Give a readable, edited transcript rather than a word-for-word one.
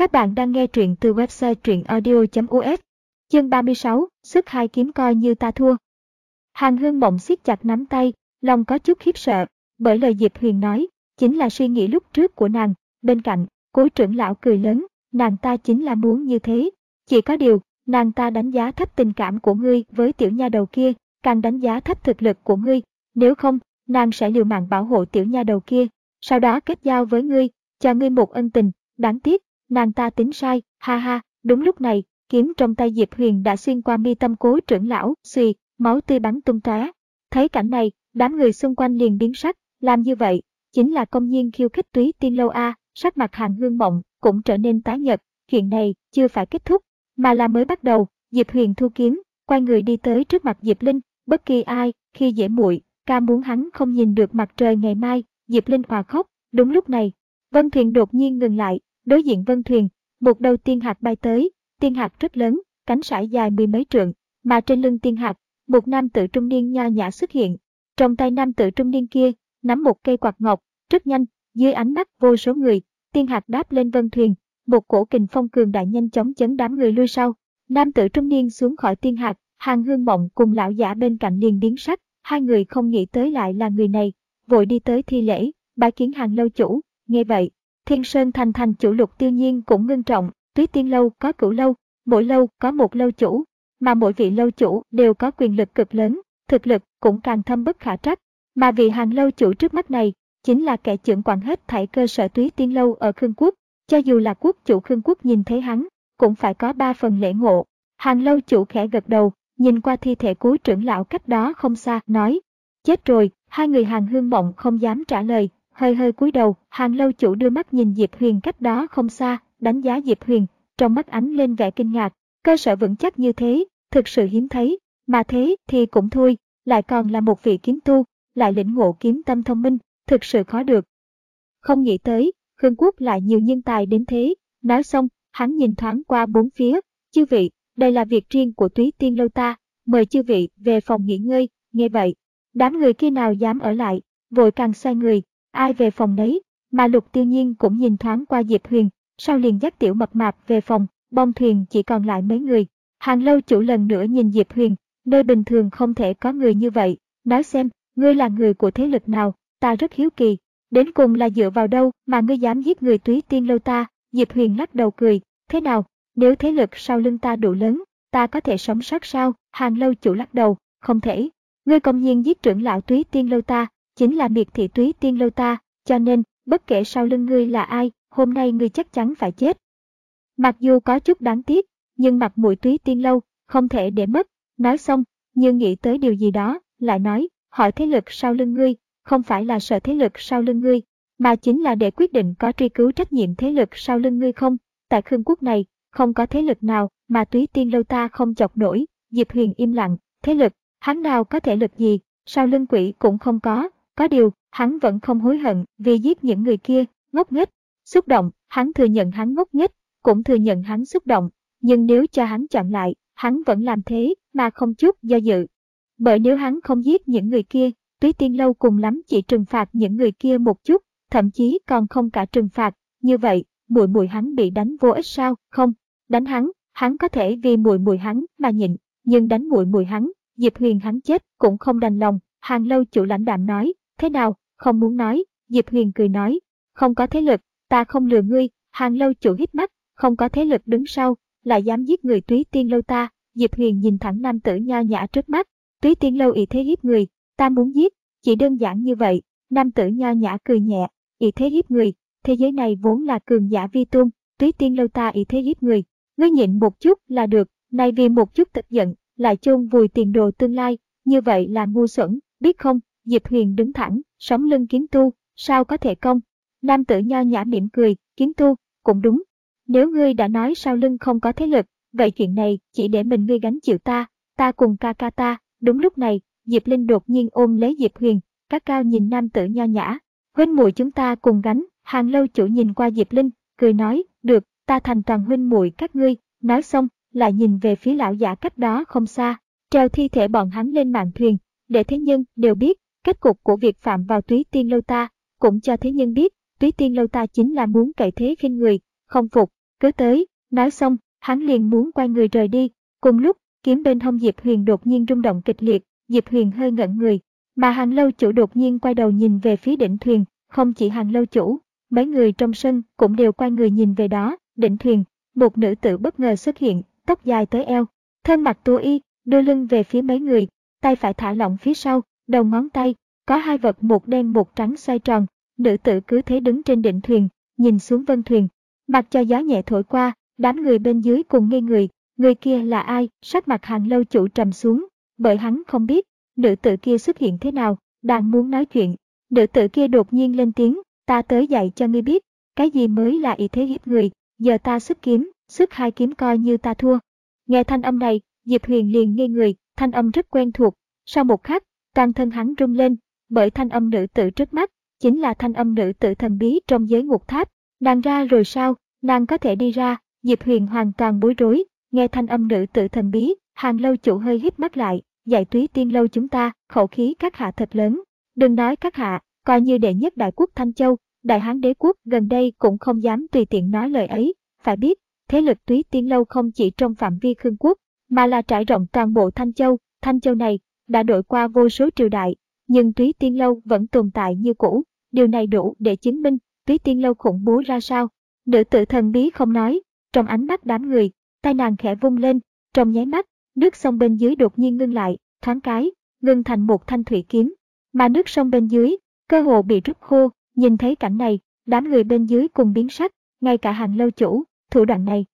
Các bạn đang nghe truyện từ website truyệnaudio.us. Chương 36, sức hai kiếm coi như ta thua. Hàn Hương Mộng siết chặt nắm tay, lòng có chút khiếp sợ, bởi lời Diệp Huyền nói, chính là suy nghĩ lúc trước của nàng. Bên cạnh, Cố trưởng lão cười lớn, nàng ta chính là muốn như thế. Chỉ có điều, nàng ta đánh giá thấp tình cảm của ngươi với tiểu nha đầu kia, càng đánh giá thấp thực lực của ngươi. Nếu không, nàng sẽ liều mạng bảo hộ tiểu nha đầu kia, sau đó kết giao với ngươi, cho ngươi một ân tình. Đáng tiếc, nàng ta tính sai, ha ha. Đúng lúc này, kiếm trong tay Diệp Huyền đã xuyên qua mi tâm Cố trưởng lão, xì, máu tươi bắn tung tóe. Thấy cảnh này, đám người xung quanh liền biến sắc, làm như vậy chính là công nhiên khiêu khích Túy Tiên Lâu a. Sắc mặt Hàn Hương Mộng cũng trở nên tái nhợt. Chuyện này chưa phải kết thúc, mà là mới bắt đầu. Diệp Huyền thu kiếm, quay người đi tới trước mặt Diệp Linh. Bất kỳ ai khi dễ muội, ca muốn hắn không nhìn được mặt trời ngày mai. Diệp Linh òa khóc. Đúng lúc này, Vân Thuyền đột nhiên ngừng lại. Đối diện Vân Thuyền, một đầu tiên hạc bay tới. Tiên hạc rất lớn, cánh sải dài mười mấy trượng, mà trên lưng tiên hạc, một nam tử trung niên nho nhã xuất hiện. Trong tay nam tử trung niên kia nắm một cây quạt ngọc, rất nhanh, dưới ánh mắt vô số người, tiên hạc đáp lên Vân Thuyền, một cổ kình phong cường đại nhanh chóng chấn đám người lui sau. Nam tử trung niên xuống khỏi tiên hạc, Hàn Hương Mộng cùng lão giả bên cạnh liền biến sắc, hai người không nghĩ tới lại là người này, vội đi tới thi lễ, bái kiến Hàn lâu chủ. Nghe vậy, Thiên Sơn thành chủ Lục Tiêu Nhiên cũng ngưng trọng. Túy Tiên Lâu có cửu lâu, mỗi lâu có một lâu chủ, mà mỗi vị lâu chủ đều có quyền lực cực lớn, thực lực cũng càng thâm bất khả trắc, mà vị Hàn lâu chủ trước mắt này chính là kẻ trưởng quản hết thảy cơ sở Túy Tiên Lâu ở Khương Quốc. Cho dù là quốc chủ Khương Quốc nhìn thấy hắn, cũng phải có 3 phần lễ ngộ. Hàn lâu chủ khẽ gật đầu, nhìn qua thi thể Cố trưởng lão cách đó không xa, nói: chết rồi. Hai người Hàn Hương Mộng không dám trả lời, hơi cúi đầu. Hàn lâu chủ đưa mắt nhìn Diệp Huyền cách đó không xa, đánh giá Diệp Huyền, trong mắt ánh lên vẻ kinh ngạc. Cơ sở vững chắc như thế, thực sự hiếm thấy, mà thế thì cũng thôi, lại còn là một vị kiếm tu, lại lĩnh ngộ kiếm tâm thông minh, thực sự khó được. Không nghĩ tới, Khương Quốc lại nhiều nhân tài đến thế. Nói xong, hắn nhìn thoáng qua bốn phía, chư vị, đây là việc riêng của Túy Tiên Lâu ta, mời chư vị về phòng nghỉ ngơi. Nghe vậy, đám người kia nào dám ở lại, vội càng xoay người, ai về phòng nấy, mà Lục Tiêu Nhiên cũng nhìn thoáng qua Diệp Huyền, sau liền dắt tiểu mập mạp về phòng. Bong thuyền chỉ còn lại mấy người. Hàn lâu chủ lần nữa nhìn Diệp Huyền, nơi bình thường không thể có người như vậy, nói xem, ngươi là người của thế lực nào, ta rất hiếu kỳ, đến cùng là dựa vào đâu mà ngươi dám giết người Túy Tiên Lâu ta. Diệp Huyền lắc đầu cười, thế nào, nếu thế lực sau lưng ta đủ lớn, ta có thể sống sót sao? Hàn lâu chủ lắc đầu, không thể, ngươi công nhiên giết trưởng lão Túy Tiên Lâu ta, chính là miệt thị Túy Tiên Lâu ta, cho nên, bất kể sau lưng ngươi là ai, hôm nay ngươi chắc chắn phải chết. Mặc dù có chút đáng tiếc, nhưng mặt mũi Túy Tiên Lâu không thể để mất. Nói xong, như nghĩ tới điều gì đó, lại nói, hỏi thế lực sau lưng ngươi, không phải là sợ thế lực sau lưng ngươi, mà chính là để quyết định có truy cứu trách nhiệm thế lực sau lưng ngươi không. Tại Khương Quốc này, không có thế lực nào mà Túy Tiên Lâu ta không chọc nổi. Diệp Huyền im lặng, thế lực, hắn nào có thể lực gì, sau lưng quỷ cũng không có điều, hắn vẫn không hối hận vì giết những người kia, ngốc nghếch. Xúc động, hắn thừa nhận hắn ngốc nghếch, cũng thừa nhận hắn xúc động, nhưng nếu cho hắn chọn lại, hắn vẫn làm thế mà không chút do dự. Bởi nếu hắn không giết những người kia, Túy Tiên Lâu cùng lắm chỉ trừng phạt những người kia một chút, thậm chí còn không cả trừng phạt. Như vậy, muội muội hắn bị đánh vô ích sao? Không, đánh hắn có thể vì muội muội hắn mà nhịn, nhưng đánh muội muội hắn, Diệp Huyền hắn chết cũng không đành lòng. Hàn lâu chủ lãnh đạm nói, thế nào, không muốn nói? Diệp Huyền cười nói, không có thế lực, ta không lừa ngươi. Hàn lâu chủ hít mắt, không có thế lực đứng sau, lại dám giết người Túy Tiên Lâu ta. Diệp Huyền nhìn thẳng nam tử nho nhã trước mắt, Túy Tiên Lâu ỷ thế hiếp người, ta muốn giết, chỉ đơn giản như vậy. Nam tử nho nhã cười nhẹ, ỷ thế hiếp người, thế giới này vốn là cường giả vi tôn, Túy Tiên Lâu ta ỷ thế hiếp người, ngươi nhịn một chút là được, nay vì một chút tức giận, lại chôn vùi tiền đồ tương lai, như vậy là ngu xuẩn, biết không? Diệp Huyền đứng thẳng, sống lưng kiếm tu, sao có thể công? Nam tử nho nhã mỉm cười, kiếm tu, cũng đúng. Nếu ngươi đã nói sau lưng không có thế lực, vậy chuyện này chỉ để mình ngươi gánh chịu ta cùng ca ca ta. Đúng lúc này, Diệp Linh đột nhiên ôm lấy Diệp Huyền, cắt cao nhìn nam tử nho nhã, huynh muội chúng ta cùng gánh. Hàn lâu chủ nhìn qua Diệp Linh, cười nói, được, ta thành toàn huynh muội các ngươi. Nói xong, lại nhìn về phía lão giả cách đó không xa, treo thi thể bọn hắn lên mạn thuyền, để thế nhân đều biết kết cục của việc phạm vào Túy Tiên Lâu ta, cũng cho thế nhân biết Túy Tiên Lâu ta chính là muốn cậy thế khinh người. Không phục, cứ tới, nói xong, hắn liền muốn quay người rời đi. Cùng lúc, kiếm bên hông Diệp Huyền đột nhiên rung động kịch liệt, Diệp Huyền hơi ngẩn người, mà Hàng lâu chủ đột nhiên quay đầu nhìn về phía đỉnh thuyền, không chỉ Hàng lâu chủ, mấy người trong sân cũng đều quay người nhìn về đó, đỉnh thuyền, một nữ tử bất ngờ xuất hiện, tóc dài tới eo, thân mặc tua y, đưa lưng về phía mấy người, tay phải thả lỏng phía sau, đầu ngón tay, có hai vật một đen một trắng xoay tròn, nữ tử cứ thế đứng trên đỉnh thuyền, nhìn xuống vân thuyền, mặc cho gió nhẹ thổi qua, đám người bên dưới cùng ngây người kia là ai, sắc mặt Hàng lâu chủ trầm xuống, bởi hắn không biết, nữ tử kia xuất hiện thế nào, đang muốn nói chuyện, nữ tử kia đột nhiên lên tiếng, ta tới dạy cho ngươi biết, cái gì mới là ý thế hiếp người, giờ ta xuất kiếm, xuất hai kiếm coi như ta thua. Nghe thanh âm này, Diệp Huyền liền ngây người, thanh âm rất quen thuộc, sau một khắc, toàn thân hắn rung lên, bởi thanh âm nữ tử trước mắt, chính là thanh âm nữ tử thần bí trong giới ngục tháp, nàng ra rồi sao, nàng có thể đi ra, Diệp Huyền hoàn toàn bối rối, nghe thanh âm nữ tử thần bí, Hàng lâu chủ hơi híp mắt lại, dạy Túy Tiên lâu chúng ta, khẩu khí các hạ thật lớn, đừng nói các hạ, coi như đệ nhất đại quốc Thanh Châu, Đại Hán đế quốc gần đây cũng không dám tùy tiện nói lời ấy, phải biết, thế lực Túy Tiên lâu không chỉ trong phạm vi Khương quốc, mà là trải rộng toàn bộ Thanh Châu này đã đổi qua vô số triều đại, nhưng Túy Tiên lâu vẫn tồn tại như cũ, điều này đủ để chứng minh Túy Tiên lâu khủng bố ra sao. Nữ tử thần bí không nói, trong ánh mắt đám người, tay nàng khẽ vung lên, trong nháy mắt, nước sông bên dưới đột nhiên ngưng lại, thoáng cái, ngưng thành một thanh thủy kiếm, mà nước sông bên dưới, cơ hồ bị rút khô, nhìn thấy cảnh này, đám người bên dưới cùng biến sắc, ngay cả Hàng lâu chủ, thủ đoạn này,